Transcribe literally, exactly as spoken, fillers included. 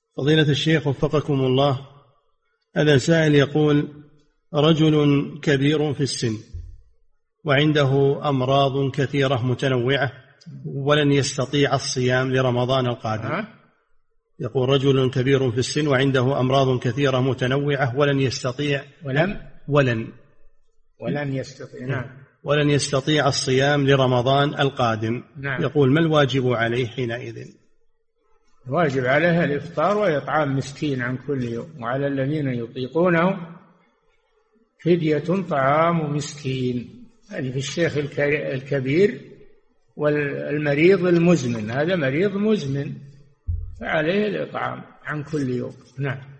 فضيلة الشيخ وفقكم الله، هذا سائل يقول: رجل كبير في السن وعنده أمراض كثيرة متنوعة ولن يستطيع الصيام لرمضان القادم. يقول: رجل كبير في السن وعنده أمراض كثيرة متنوعة ولن يستطيع ولم ولن ولن يستطيع نعم ولن يستطيع الصيام لرمضان القادم. نعم. يقول: ما الواجب عليه حينئذ؟ واجب عليها الإفطار وإطعام مسكين عن كل يوم، وعلى الذين يطيقونه فدية طعام مسكين. هذه في الشيخ الكبير والمريض المزمن، هذا مريض مزمن فعليه الإطعام عن كل يوم. نعم.